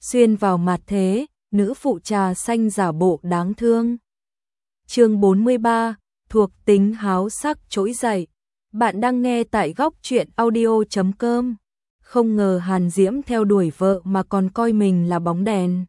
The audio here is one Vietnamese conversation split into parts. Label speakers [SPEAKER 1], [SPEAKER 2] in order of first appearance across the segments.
[SPEAKER 1] xuyên vào mặt thế, nữ phụ trà xanh giả bộ đáng thương. Chương 43, thuộc tính háo sắc trỗi dậy. Bạn đang nghe tại góc truyện audio.com. Không ngờ Hàn Diễm theo đuổi vợ mà còn coi mình là bóng đèn.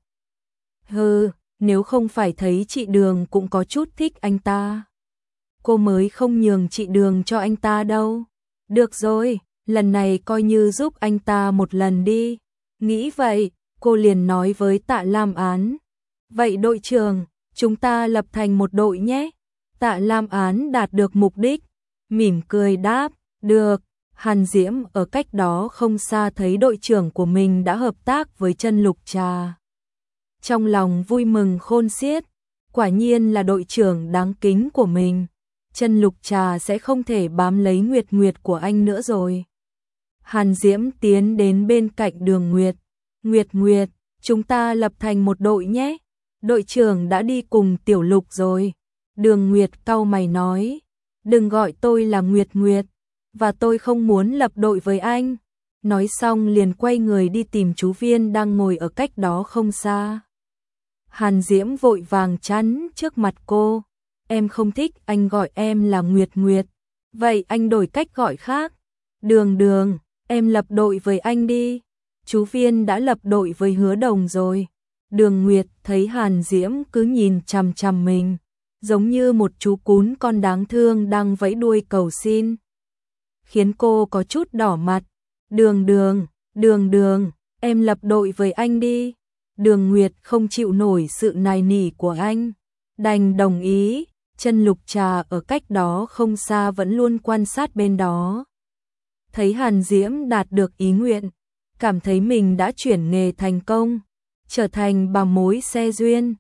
[SPEAKER 1] Hừ, nếu không phải thấy chị Đường cũng có chút thích anh ta, cô mới không nhường chị Đường cho anh ta đâu. Được rồi, lần này coi như giúp anh ta một lần đi. Nghĩ vậy, cô liền nói với Tạ Lam Án. Vậy đội trưởng, chúng ta lập thành một đội nhé. Tạ Lam Án đạt được mục đích, mỉm cười đáp, được. Hàn Diễm ở cách đó không xa thấy đội trưởng của mình đã hợp tác với Chân Lục Trà. Trong lòng vui mừng khôn xiết, quả nhiên là đội trưởng đáng kính của mình. Chân Lục Trà sẽ không thể bám lấy Nguyệt Nguyệt của anh nữa rồi. Hàn Diễm tiến đến bên cạnh Đường Nguyệt. Nguyệt Nguyệt, chúng ta lập thành một đội nhé. Đội trưởng đã đi cùng Tiểu Lục rồi. Đường Nguyệt cau mày nói, đừng gọi tôi là Nguyệt Nguyệt, và tôi không muốn lập đội với anh. Nói xong liền quay người đi tìm chú Viên đang ngồi ở cách đó không xa. Hàn Diễm vội vàng chắn trước mặt cô, em không thích anh gọi em là Nguyệt Nguyệt, vậy anh đổi cách gọi khác. Đường Đường, em lập đội với anh đi. Chú Viên đã lập đội với Hứa Đồng rồi. Đường Nguyệt thấy Hàn Diễm cứ nhìn chằm chằm mình, giống như một chú cún con đáng thương đang vẫy đuôi cầu xin, khiến cô có chút đỏ mặt. Đường Đường, Đường Đường, em lập đội với anh đi. Đường Nguyệt không chịu nổi sự nài nỉ của anh, đành đồng ý. Chân Lục Trà ở cách đó không xa vẫn luôn quan sát bên đó. Thấy Hàn Diễm đạt được ý nguyện, cảm thấy mình đã chuyển nghề thành công, trở thành bà mối xe duyên.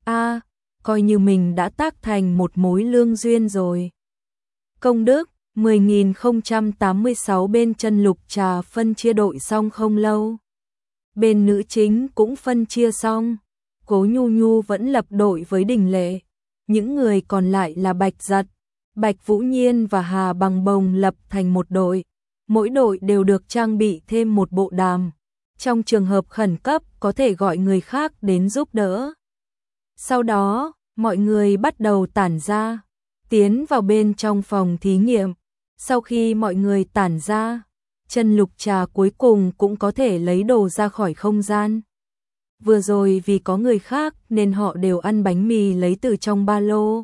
[SPEAKER 1] Coi như mình đã tác thành một mối lương duyên rồi. Công đức 10.086. Bên Chân Lục Trà phân chia đội xong không lâu, bên nữ chính cũng phân chia xong. Cố Nhu Nhu vẫn lập đội với Đình Lệ, những người còn lại là Bạch Giật, Bạch Vũ Nhiên và Hà Bằng Bồng lập thành một đội. Mỗi đội đều được trang bị thêm một bộ đàm, trong trường hợp khẩn cấp có thể gọi người khác đến giúp đỡ. Sau đó, mọi người bắt đầu tản ra, tiến vào bên trong phòng thí nghiệm. Sau khi mọi người tản ra, Chân Lục Trà cuối cùng cũng có thể lấy đồ ra khỏi không gian. Vừa rồi vì có người khác nên họ đều ăn bánh mì lấy từ trong ba lô.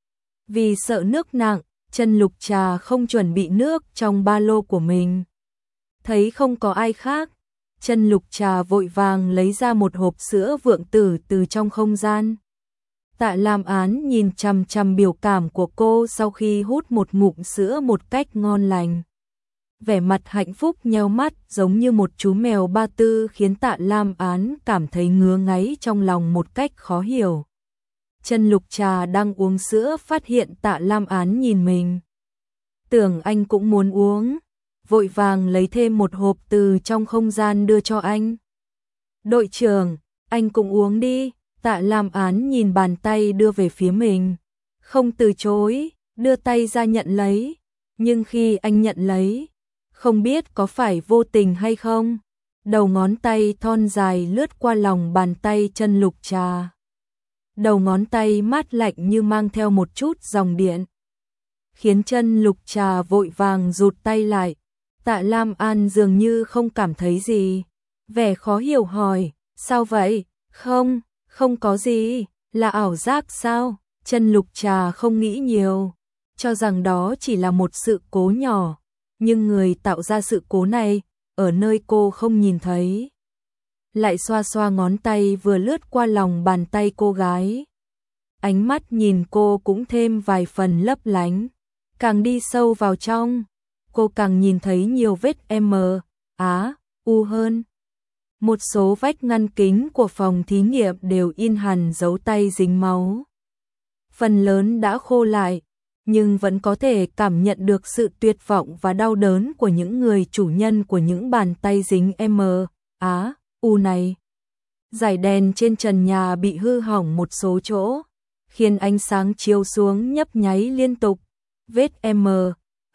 [SPEAKER 1] Vì sợ nước nặng, Chân Lục Trà không chuẩn bị nước trong ba lô của mình. Thấy không có ai khác, Chân Lục Trà vội vàng lấy ra một hộp sữa vượng tử từ trong không gian. Tạ Lam Án nhìn chằm chằm biểu cảm của cô sau khi hút một ngụm sữa một cách ngon lành. Vẻ mặt hạnh phúc nheo mắt giống như một chú mèo ba tư khiến Tạ Lam Án cảm thấy ngứa ngáy trong lòng một cách khó hiểu. Chân Lục Trà đang uống sữa phát hiện Tạ Lam Án nhìn mình, tưởng anh cũng muốn uống, vội vàng lấy thêm một hộp từ trong không gian đưa cho anh. Đội trưởng, anh cũng uống đi. Tạ Lam Án nhìn bàn tay đưa về phía mình, không từ chối, đưa tay ra nhận lấy. Nhưng khi anh nhận lấy, không biết có phải vô tình hay không, đầu ngón tay thon dài lướt qua lòng bàn tay Chân Lục Trà. Đầu ngón tay mát lạnh như mang theo một chút dòng điện, khiến Chân Lục Trà vội vàng rụt tay lại. Tạ Lam An dường như không cảm thấy gì, vẻ khó hiểu hỏi, sao vậy? Không có gì, là ảo giác sao? Chân Lục Trà không nghĩ nhiều, cho rằng đó chỉ là một sự cố nhỏ, nhưng người tạo ra sự cố này, ở nơi cô không nhìn thấy. Lại xoa xoa ngón tay vừa lướt qua lòng bàn tay cô gái. Ánh mắt nhìn cô cũng thêm vài phần lấp lánh, càng đi sâu vào trong, cô càng nhìn thấy nhiều vết U hơn. Một số vách ngăn kính của phòng thí nghiệm đều in hẳn dấu tay dính máu. Phần lớn đã khô lại, nhưng vẫn có thể cảm nhận được sự tuyệt vọng và đau đớn của những người chủ nhân của những bàn tay dính U này. Dải đèn trên trần nhà bị hư hỏng một số chỗ, khiến ánh sáng chiếu xuống nhấp nháy liên tục. Vết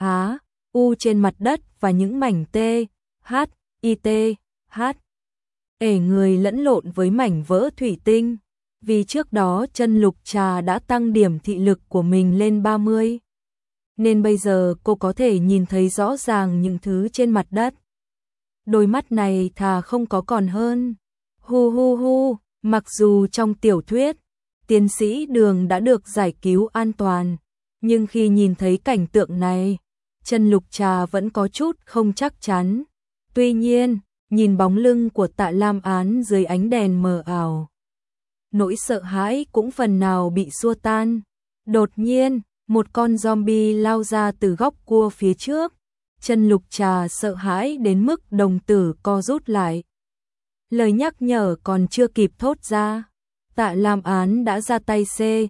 [SPEAKER 1] U trên mặt đất và những mảnh T, H, I, T, H người lẫn lộn với mảnh vỡ thủy tinh. Vì trước đó Chân Lục Trà đã tăng điểm thị lực của mình lên 30. Nên bây giờ cô có thể nhìn thấy rõ ràng những thứ trên mặt đất. Đôi mắt này thà không có còn hơn. Hu hu hu, mặc dù trong tiểu thuyết, tiến sĩ Đường đã được giải cứu an toàn, nhưng khi nhìn thấy cảnh tượng này, Chân Lục Trà vẫn có chút không chắc chắn. Tuy nhiên, nhìn bóng lưng của Tạ Lam Án dưới ánh đèn mờ ảo, nỗi sợ hãi cũng phần nào bị xua tan. Đột nhiên, một con zombie lao ra từ góc cua phía trước. Chân Lục Trà sợ hãi đến mức đồng tử co rút lại. Lời nhắc nhở còn chưa kịp thốt ra, Tạ Lam Án đã ra tay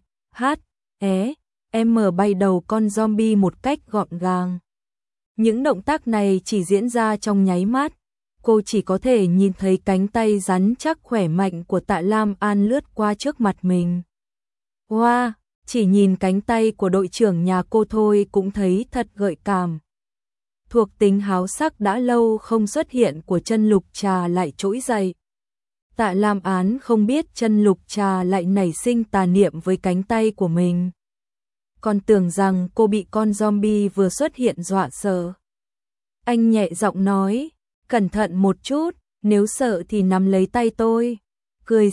[SPEAKER 1] bay đầu con zombie một cách gọn gàng. Những động tác này chỉ diễn ra trong nháy mắt, cô chỉ có thể nhìn thấy cánh tay rắn chắc khỏe mạnh của Tạ Lam An lướt qua trước mặt mình. Wow, chỉ nhìn cánh tay của đội trưởng nhà cô thôi cũng thấy thật gợi cảm. Thuộc tính háo sắc đã lâu không xuất hiện của Chân Lục Trà lại trỗi dậy. Tạ Lam Án không biết Chân Lục Trà lại nảy sinh tà niệm với cánh tay của mình. Còn tưởng rằng cô bị con zombie vừa xuất hiện dọa sợ. Anh nhẹ giọng nói, cẩn thận một chút, nếu sợ thì nắm lấy tay tôi. Cười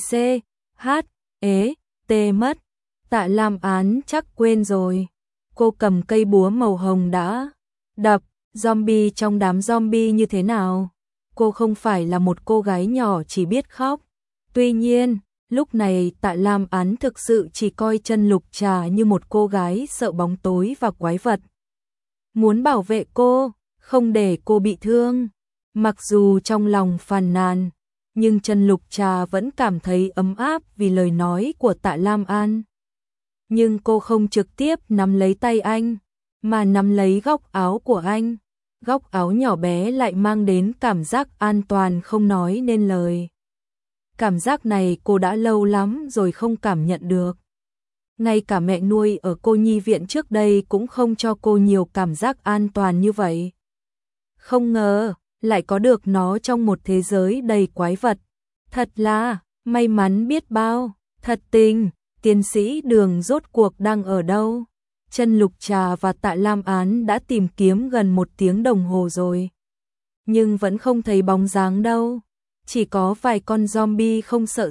[SPEAKER 1] mất. Tạ Lam Án chắc quên rồi. Cô cầm cây búa màu hồng đã đập zombie trong đám zombie như thế nào. Cô không phải là một cô gái nhỏ chỉ biết khóc. Tuy nhiên, lúc này Tạ Lam Án thực sự chỉ coi Chân Lục Trà như một cô gái sợ bóng tối và quái vật. Muốn bảo vệ cô, không để cô bị thương. Mặc dù trong lòng phàn nàn, nhưng Chân Lục Trà vẫn cảm thấy ấm áp vì lời nói của Tạ Lam An. Nhưng cô không trực tiếp nắm lấy tay anh, mà nắm lấy góc áo của anh. Góc áo nhỏ bé lại mang đến cảm giác an toàn không nói nên lời. Cảm giác này cô đã lâu lắm rồi không cảm nhận được. Ngay cả mẹ nuôi ở cô nhi viện trước đây cũng không cho cô nhiều cảm giác an toàn như vậy. Không ngờ, lại có được nó trong một thế giới đầy quái vật. Thật là, may mắn biết bao, thật tình, tiến sĩ Đường rốt cuộc đang ở đâu? Chân Lục Trà và Tạ Lam Án đã tìm kiếm gần 1 tiếng đồng hồ rồi. Nhưng vẫn không thấy bóng dáng đâu. Chỉ có vài con zombie không sợ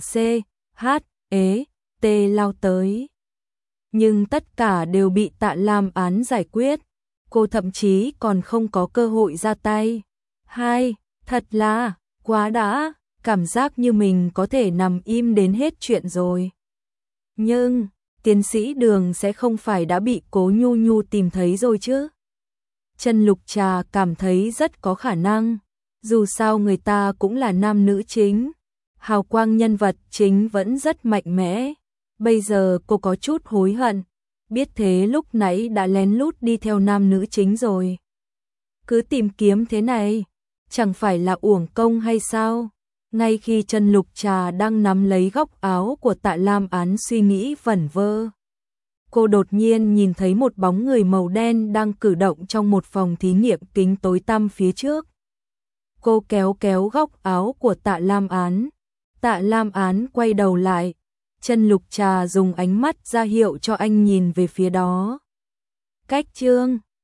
[SPEAKER 1] lao tới. Nhưng tất cả đều bị Tạ Lam Án giải quyết. Cô thậm chí còn không có cơ hội ra tay. Thật là, quá đã, cảm giác như mình có thể nằm im đến hết chuyện rồi. Nhưng, tiến sĩ Đường sẽ không phải đã bị Cố Nhu Nhu tìm thấy rồi chứ? Chân Lục Trà cảm thấy rất có khả năng. Dù sao người ta cũng là nam nữ chính. Hào quang nhân vật chính vẫn rất mạnh mẽ. Bây giờ cô có chút hối hận. Biết thế lúc nãy đã lén lút đi theo nam nữ chính rồi. Cứ tìm kiếm thế này, chẳng phải là uổng công hay sao? Ngay khi Chân Lục Trà đang nắm lấy góc áo của Tạ Lam Án suy nghĩ vẩn vơ, cô đột nhiên nhìn thấy một bóng người màu đen đang cử động trong một phòng thí nghiệm kính tối tăm phía trước. Cô kéo góc áo của Tạ Lam Án. Tạ Lam Án quay đầu lại. Chân Lục Trà dùng ánh mắt ra hiệu cho anh nhìn về phía đó. Cách chương